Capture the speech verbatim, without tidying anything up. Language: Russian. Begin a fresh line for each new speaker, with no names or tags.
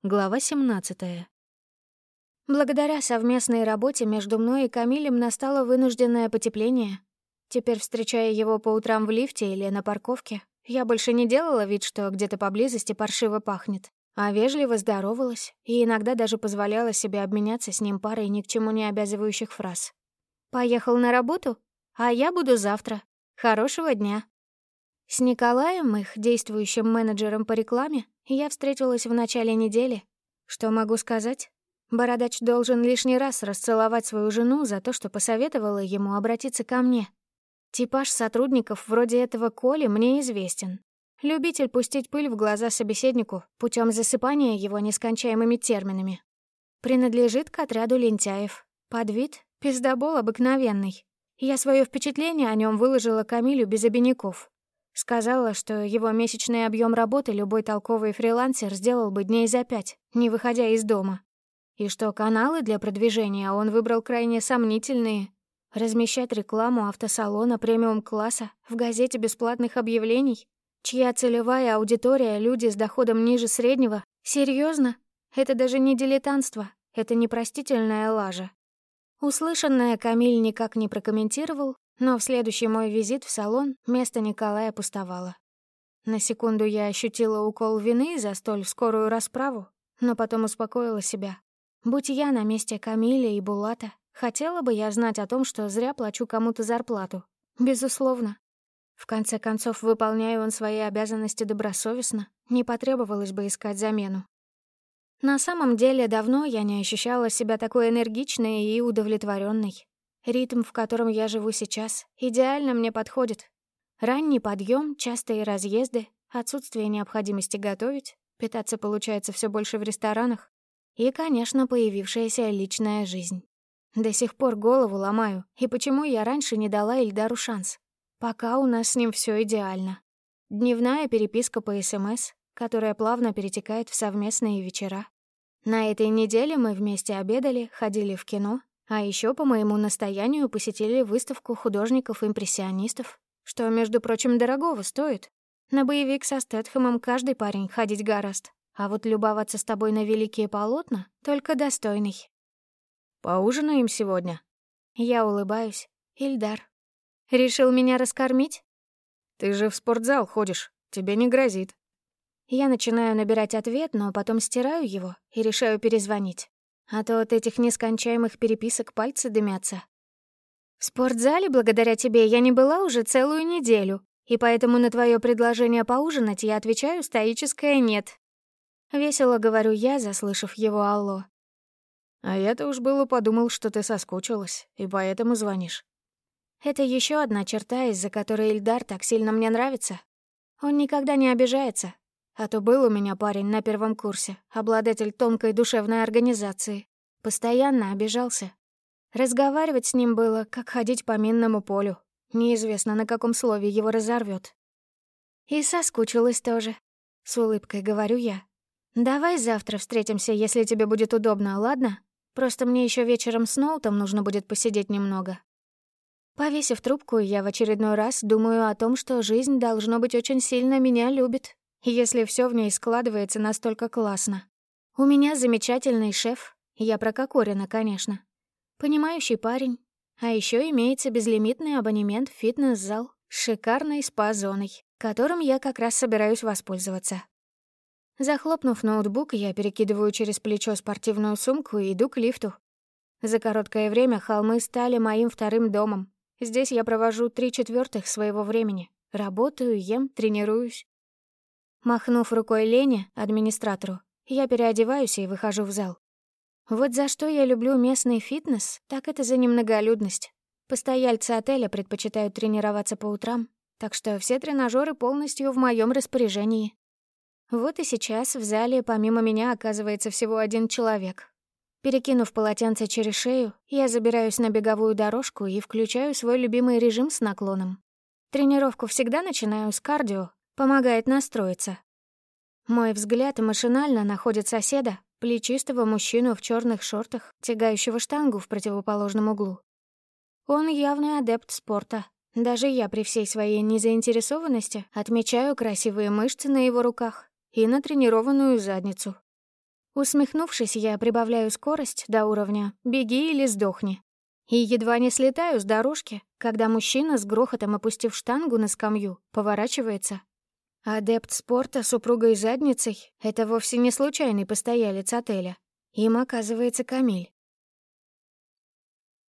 Глава семнадцатая. Благодаря совместной работе между мной и Камилем настало вынужденное потепление. Теперь, встречая его по утрам в лифте или на парковке, я больше не делала вид, что где-то поблизости паршиво пахнет, а вежливо здоровалась и иногда даже позволяла себе обменяться с ним парой ни к чему не обязывающих фраз. «Поехал на работу? А я буду завтра. Хорошего дня». С Николаем, их действующим менеджером по рекламе, я встретилась в начале недели. Что могу сказать? Бородач должен лишний раз расцеловать свою жену за то, что посоветовала ему обратиться ко мне. Типаж сотрудников вроде этого Коли мне известен. Любитель пустить пыль в глаза собеседнику путем засыпания его нескончаемыми терминами. Принадлежит к отряду лентяев. Под вид — пиздобол обыкновенный. Я свое впечатление о нем выложила Камилю без обиняков. Сказала, что его месячный объем работы любой толковый фрилансер сделал бы дней за пять, не выходя из дома. И что каналы для продвижения он выбрал крайне сомнительные. Размещать рекламу автосалона премиум-класса в газете бесплатных объявлений, чья целевая аудитория — люди с доходом ниже среднего. Серьезно? Это даже не дилетантство, это непростительная лажа. Услышанное Камиль никак не прокомментировал, но в следующий мой визит в салон место Николая пустовало. На секунду я ощутила укол вины за столь скорую расправу, но потом успокоила себя. Будь я на месте Камиля и Булата, хотела бы я знать о том, что зря плачу кому-то зарплату. Безусловно. В конце концов, выполняя он свои обязанности добросовестно, не потребовалось бы искать замену. На самом деле, давно я не ощущала себя такой энергичной и удовлетворенной. Ритм, в котором я живу сейчас, идеально мне подходит. Ранний подъем, частые разъезды, отсутствие необходимости готовить, питаться получается все больше в ресторанах и, конечно, появившаяся личная жизнь. До сих пор голову ломаю, и почему я раньше не дала Ильдару шанс. Пока у нас с ним все идеально. Дневная переписка по СМС, которая плавно перетекает в совместные вечера. На этой неделе мы вместе обедали, ходили в кино, а еще по моему настоянию посетили выставку художников-импрессионистов, что, между прочим, дорогого стоит. На боевик со Стэтхэмом каждый парень ходить гораст, а вот любоваться с тобой на великие полотна только достойный.
«Поужинаем сегодня?»
Я улыбаюсь. Ильдар. «Решил меня раскормить?»
«Ты же в спортзал ходишь, тебе не грозит».
Я начинаю набирать ответ, но потом стираю его и решаю перезвонить. А то от этих нескончаемых переписок пальцы дымятся. В спортзале, благодаря тебе, я не была уже целую неделю, и поэтому на твое предложение поужинать я отвечаю стоическое «нет». Весело говорю я, заслышав его алло.
А я-то уж было подумал, что ты соскучилась, и поэтому звонишь.
Это еще одна черта, из-за которой Ильдар так сильно мне нравится. Он никогда не обижается. А то был у меня парень на первом курсе, обладатель тонкой душевной организации. Постоянно обижался. Разговаривать с ним было, как ходить по минному полю. Неизвестно, на каком слове его разорвет. И соскучилась тоже. С улыбкой говорю я. «Давай завтра встретимся, если тебе будет удобно, ладно? Просто мне еще вечером с Ноутом нужно будет посидеть немного». Повесив трубку, я в очередной раз думаю о том, что жизнь, должно быть, очень сильно меня любит, если все в ней складывается настолько классно. У меня замечательный шеф, я про Кокорина, конечно. Понимающий парень. А еще имеется безлимитный абонемент в фитнес-зал с шикарной спа-зоной, которым я как раз собираюсь воспользоваться. Захлопнув ноутбук, я перекидываю через плечо спортивную сумку и иду к лифту. За короткое время холмы стали моим вторым домом. Здесь я провожу три четвертых своего времени. Работаю, ем, тренируюсь. Махнув рукой Лене, администратору, я переодеваюсь и выхожу в зал. Вот за что я люблю местный фитнес, так это за немноголюдность. Постояльцы отеля предпочитают тренироваться по утрам, так что все тренажеры полностью в моем распоряжении. Вот и сейчас в зале помимо меня оказывается всего один человек. Перекинув полотенце через шею, я забираюсь на беговую дорожку и включаю свой любимый режим с наклоном. Тренировку всегда начинаю с кардио, помогает настроиться. Мой взгляд машинально находит соседа, плечистого мужчину в черных шортах, тягающего штангу в противоположном углу. Он явный адепт спорта. Даже я при всей своей незаинтересованности отмечаю красивые мышцы на его руках и натренированную задницу. Усмехнувшись, я прибавляю скорость до уровня «беги или сдохни». И едва не слетаю с дорожки, когда мужчина, с грохотом опустив штангу на скамью, поворачивается. Адепт спорта с упругой задницей — это вовсе не случайный постоялец отеля. Им оказывается Камиль.